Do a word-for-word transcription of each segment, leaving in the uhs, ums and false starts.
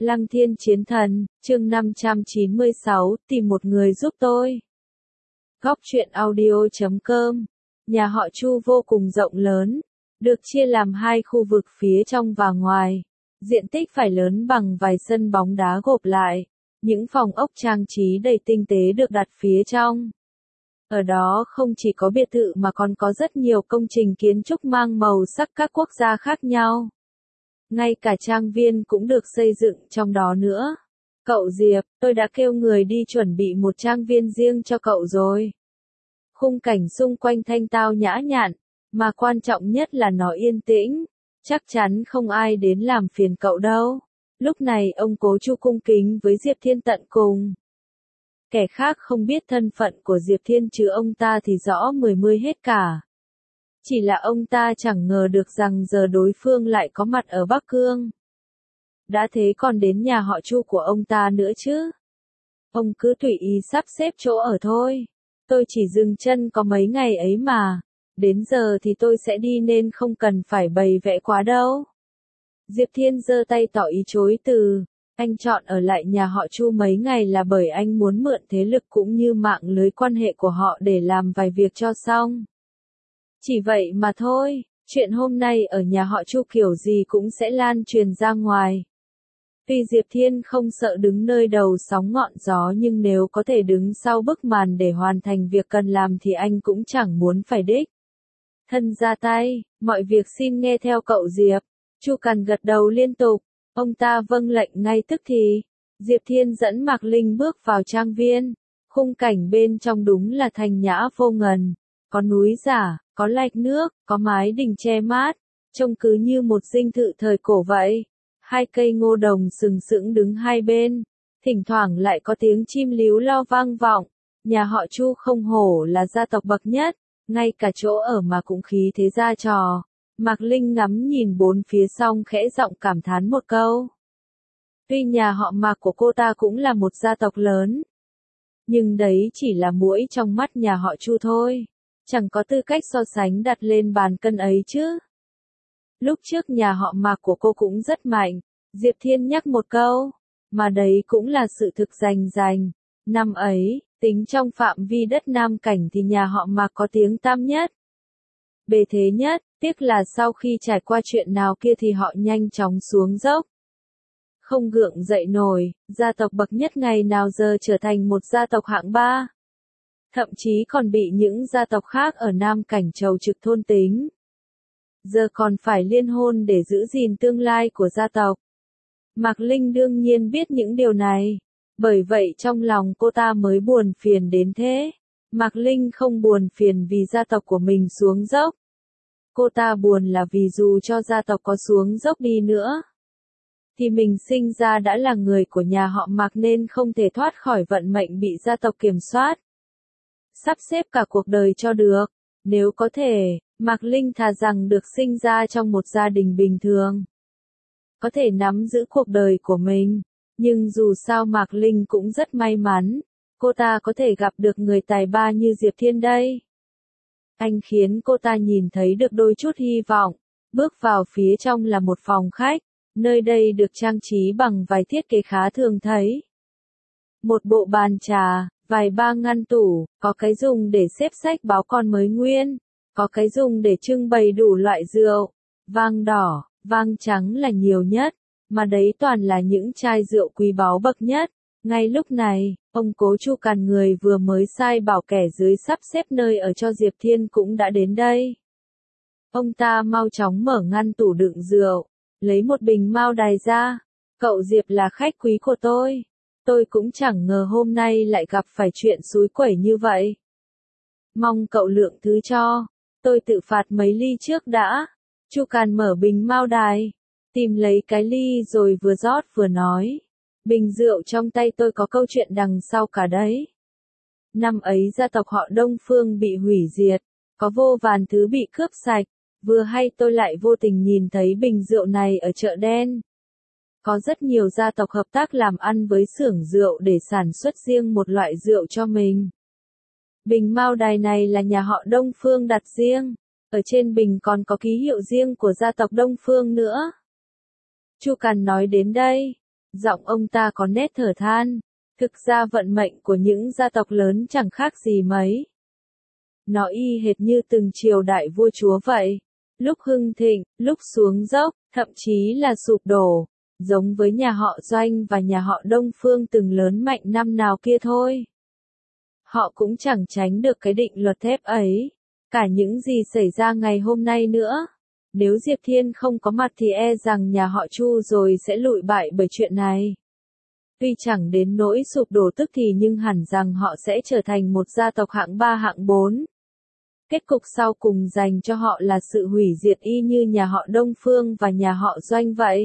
Lăng Thiên Chiến Thần, chương năm trăm chín mươi sáu, tìm một người giúp tôi. Góc truyện audio chấm com. Nhà họ Chu vô cùng rộng lớn, được chia làm hai khu vực phía trong và ngoài. Diện tích phải lớn bằng vài sân bóng đá gộp lại. Những phòng ốc trang trí đầy tinh tế được đặt phía trong. Ở đó không chỉ có biệt thự mà còn có rất nhiều công trình kiến trúc mang màu sắc các quốc gia khác nhau. Ngay cả trang viên cũng được xây dựng trong đó nữa. Cậu Diệp, tôi đã kêu người đi chuẩn bị một trang viên riêng cho cậu rồi. Khung cảnh xung quanh thanh tao nhã nhặn, mà quan trọng nhất là nó yên tĩnh. Chắc chắn không ai đến làm phiền cậu đâu. Lúc này ông Cố Chu cung kính với Diệp Thiên tận cùng. Kẻ khác không biết thân phận của Diệp Thiên chứ ông ta thì rõ mười mươi hết cả. Chỉ là ông ta chẳng ngờ được rằng giờ đối phương lại có mặt ở Bắc Cương. Đã thế còn đến nhà họ Chu của ông ta nữa chứ. Ông cứ tùy ý sắp xếp chỗ ở thôi. Tôi chỉ dừng chân có mấy ngày ấy mà. Đến giờ thì tôi sẽ đi nên không cần phải bày vẽ quá đâu. Diệp Thiên giơ tay tỏ ý chối từ. Anh chọn ở lại nhà họ Chu mấy ngày là bởi anh muốn mượn thế lực cũng như mạng lưới quan hệ của họ để làm vài việc cho xong. Chỉ vậy mà thôi, chuyện hôm nay ở nhà họ Chu kiểu gì cũng sẽ lan truyền ra ngoài. Tuy Diệp Thiên không sợ đứng nơi đầu sóng ngọn gió nhưng nếu có thể đứng sau bức màn để hoàn thành việc cần làm thì anh cũng chẳng muốn phải đích thân ra tay, mọi việc xin nghe theo cậu Diệp. Chu Càn gật đầu liên tục, ông ta vâng lệnh ngay tức thì. Diệp Thiên dẫn Mạc Linh bước vào trang viên, khung cảnh bên trong đúng là thanh nhã vô ngần, có núi giả, có lạch nước, có mái đình che mát, trông cứ như một dinh thự thời cổ vậy. Hai cây ngô đồng sừng sững đứng hai bên, thỉnh thoảng lại có tiếng chim líu lo vang vọng. Nhà họ Chu không hổ là gia tộc bậc nhất, ngay cả chỗ ở mà cũng khí thế ra trò. Mạc Linh ngắm nhìn bốn phía xong khẽ giọng cảm thán một câu. Tuy nhà họ Mạc của cô ta cũng là một gia tộc lớn, nhưng đấy chỉ là muỗi trong mắt nhà họ Chu thôi. Chẳng có tư cách so sánh đặt lên bàn cân ấy chứ. Lúc trước nhà họ Mạc của cô cũng rất mạnh, Diệp Thiên nhắc một câu, mà đấy cũng là sự thực rành rành. Năm ấy, tính trong phạm vi đất Nam Cảnh thì nhà họ Mạc có tiếng tăm nhất, bề thế nhất, tiếc là sau khi trải qua chuyện nào kia thì họ nhanh chóng xuống dốc. Không gượng dậy nổi, gia tộc bậc nhất ngày nào giờ trở thành một gia tộc hạng ba. Thậm chí còn bị những gia tộc khác ở Nam Cảnh trầu trực thôn tính. Giờ còn phải liên hôn để giữ gìn tương lai của gia tộc. Mạc Linh đương nhiên biết những điều này, bởi vậy trong lòng cô ta mới buồn phiền đến thế. Mạc Linh không buồn phiền vì gia tộc của mình xuống dốc. Cô ta buồn là vì dù cho gia tộc có xuống dốc đi nữa, thì mình sinh ra đã là người của nhà họ Mạc nên không thể thoát khỏi vận mệnh bị gia tộc kiểm soát. Sắp xếp cả cuộc đời cho được, nếu có thể, Mạc Linh thà rằng được sinh ra trong một gia đình bình thường. Có thể nắm giữ cuộc đời của mình, nhưng dù sao Mạc Linh cũng rất may mắn, cô ta có thể gặp được người tài ba như Diệp Thiên đây. Anh khiến cô ta nhìn thấy được đôi chút hy vọng, bước vào phía trong là một phòng khách, nơi đây được trang trí bằng vài thiết kế khá thường thấy. Một bộ bàn trà, vài ba ngăn tủ, có cái dùng để xếp sách báo con mới nguyên, có cái dùng để trưng bày đủ loại rượu, vang đỏ, vang trắng là nhiều nhất, mà đấy toàn là những chai rượu quý báu bậc nhất. Ngay lúc này, ông Cố Chu Càn người vừa mới sai bảo kẻ dưới sắp xếp nơi ở cho Diệp Thiên cũng đã đến đây. Ông ta mau chóng mở ngăn tủ đựng rượu, lấy một bình mao đài ra. Cậu Diệp là khách quý của tôi. Tôi cũng chẳng ngờ hôm nay lại gặp phải chuyện xúi quẩy như vậy. Mong cậu lượng thứ cho. Tôi tự phạt mấy ly trước đã. Chu Càn mở bình mao đài, tìm lấy cái ly rồi vừa rót vừa nói. Bình rượu trong tay tôi có câu chuyện đằng sau cả đấy. Năm ấy gia tộc họ Đông Phương bị hủy diệt, có vô vàn thứ bị cướp sạch. Vừa hay tôi lại vô tình nhìn thấy bình rượu này ở chợ đen. Có rất nhiều gia tộc hợp tác làm ăn với xưởng rượu để sản xuất riêng một loại rượu cho mình. Bình mao đài này là nhà họ Đông Phương đặt riêng, ở trên bình còn có ký hiệu riêng của gia tộc Đông Phương nữa. Chu Càn nói đến đây, Giọng ông ta có nét thở than. Thực ra vận mệnh của những gia tộc lớn chẳng khác gì mấy. Nó y hệt như từng triều đại vua chúa vậy. Lúc hưng thịnh, lúc xuống dốc, thậm chí là sụp đổ. Giống với nhà họ Doanh và nhà họ Đông Phương từng lớn mạnh năm nào kia thôi. Họ cũng chẳng tránh được cái định luật thép ấy. Cả những gì xảy ra ngày hôm nay nữa. Nếu Diệp Thiên không có mặt thì e rằng nhà họ Chu rồi sẽ lụi bại bởi chuyện này. Tuy chẳng đến nỗi sụp đổ tức thì nhưng hẳn rằng họ sẽ trở thành một gia tộc hạng ba hạng bốn. Kết cục sau cùng dành cho họ là sự hủy diệt y như nhà họ Đông Phương và nhà họ Doanh vậy.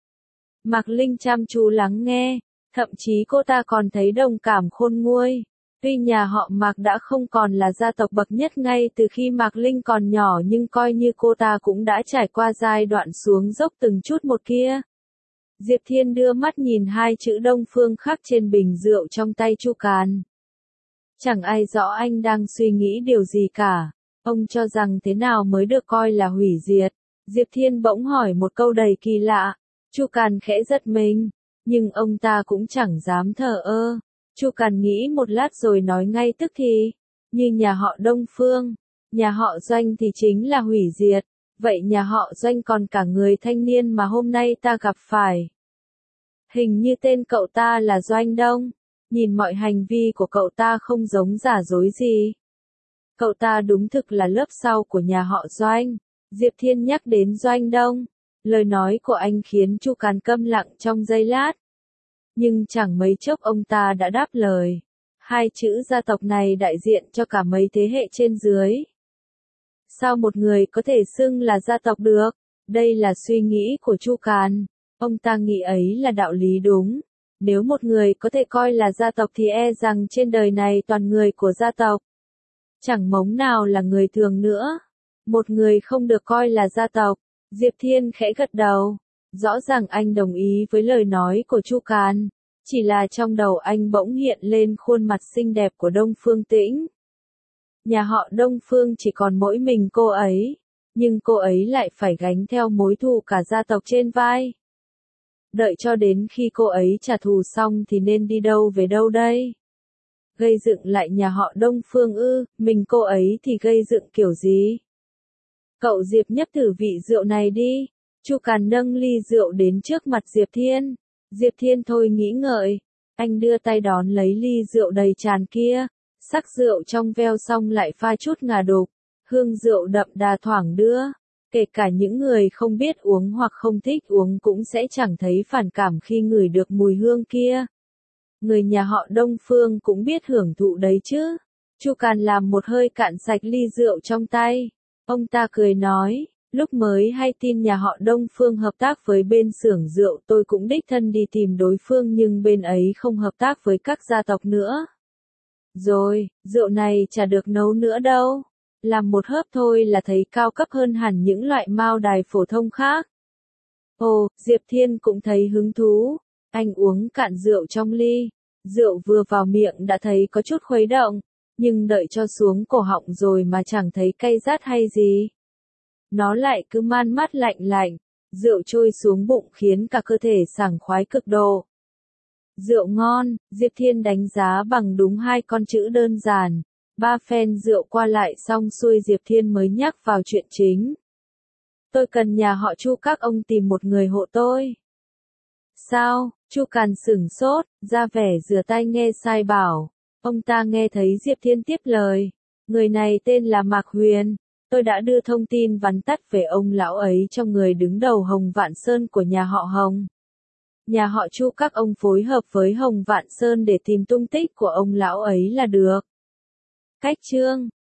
Mạc Linh chăm chú lắng nghe, thậm chí cô ta còn thấy đồng cảm khôn nguôi. Tuy nhà họ Mạc đã không còn là gia tộc bậc nhất ngay từ khi Mạc Linh còn nhỏ nhưng coi như cô ta cũng đã trải qua giai đoạn xuống dốc từng chút một kia. Diệp Thiên đưa mắt nhìn hai chữ Đông Phương khắc trên bình rượu trong tay Chu Càn. Chẳng ai rõ anh đang suy nghĩ điều gì cả. Ông cho rằng thế nào mới được coi là hủy diệt. Diệp Thiên bỗng hỏi một câu đầy kỳ lạ. Chu Càn khẽ giật mình, nhưng ông ta cũng chẳng dám thờ ơ. Chu Càn nghĩ một lát rồi nói ngay tức thì, như nhà họ Đông Phương, nhà họ Doanh thì chính là hủy diệt, vậy nhà họ Doanh còn cả người thanh niên mà hôm nay ta gặp phải. Hình như tên cậu ta là Doanh Đông, nhìn mọi hành vi của cậu ta không giống giả dối gì. Cậu ta đúng thực là lớp sau của nhà họ Doanh. Diệp Thiên nhắc đến Doanh Đông. Lời nói của anh khiến Chu Càn câm lặng trong giây lát. Nhưng chẳng mấy chốc ông ta đã đáp lời. Hai chữ gia tộc này đại diện cho cả mấy thế hệ trên dưới. Sao một người có thể xưng là gia tộc được? Đây là suy nghĩ của Chu Càn. Ông ta nghĩ ấy là đạo lý đúng. Nếu một người có thể coi là gia tộc thì e rằng trên đời này toàn người của gia tộc. Chẳng mống nào là người thường nữa. Một người không được coi là gia tộc. Diệp Thiên khẽ gật đầu. Rõ ràng anh đồng ý với lời nói của Chu Càn. Chỉ là trong đầu anh bỗng hiện lên khuôn mặt xinh đẹp của Đông Phương Tĩnh. Nhà họ Đông Phương chỉ còn mỗi mình cô ấy. Nhưng cô ấy lại phải gánh theo mối thù cả gia tộc trên vai. Đợi cho đến khi cô ấy trả thù xong thì nên đi đâu về đâu đây? Gây dựng lại nhà họ Đông Phương ư, mình cô ấy thì gây dựng kiểu gì? Cậu Diệp nhấp thử vị rượu này đi. Chu Càn nâng ly rượu đến trước mặt Diệp Thiên. Diệp Thiên thôi nghĩ ngợi. Anh đưa tay đón lấy ly rượu đầy tràn kia. Sắc rượu trong veo xong lại pha chút ngà đục. Hương rượu đậm đà thoảng đưa. Kể cả những người không biết uống hoặc không thích uống cũng sẽ chẳng thấy phản cảm khi ngửi được mùi hương kia. Người nhà họ Đông Phương cũng biết hưởng thụ đấy chứ. Chu Càn làm một hơi cạn sạch ly rượu trong tay. Ông ta cười nói, lúc mới hay tin nhà họ Đông Phương hợp tác với bên xưởng rượu tôi cũng đích thân đi tìm đối phương nhưng bên ấy không hợp tác với các gia tộc nữa. Rồi, rượu này chả được nấu nữa đâu. Làm một hớp thôi là thấy cao cấp hơn hẳn những loại mao đài phổ thông khác. Ồ, Diệp Thiên cũng thấy hứng thú. Anh uống cạn rượu trong ly. Rượu vừa vào miệng đã thấy có chút khuấy động. Nhưng đợi cho xuống cổ họng rồi mà chẳng thấy cay rát hay gì. Nó lại cứ man mát lạnh lạnh. Rượu trôi xuống bụng khiến cả cơ thể sảng khoái cực độ. Rượu ngon, Diệp Thiên đánh giá bằng đúng hai con chữ đơn giản. Ba phen rượu qua lại xong xuôi Diệp Thiên mới nhắc vào chuyện chính. Tôi cần nhà họ Chu các ông tìm một người hộ tôi. Sao? Chu Càn sửng sốt, ra vẻ rửa tay nghe sai bảo. Ông ta nghe thấy Diệp Thiên tiếp lời. Người này tên là Mạc Huyền. Tôi đã đưa thông tin vắn tắt về ông lão ấy cho người đứng đầu Hồng Vạn Sơn của nhà họ Hồng. Nhà họ Chu các ông phối hợp với Hồng Vạn Sơn để tìm tung tích của ông lão ấy là được. Cách chương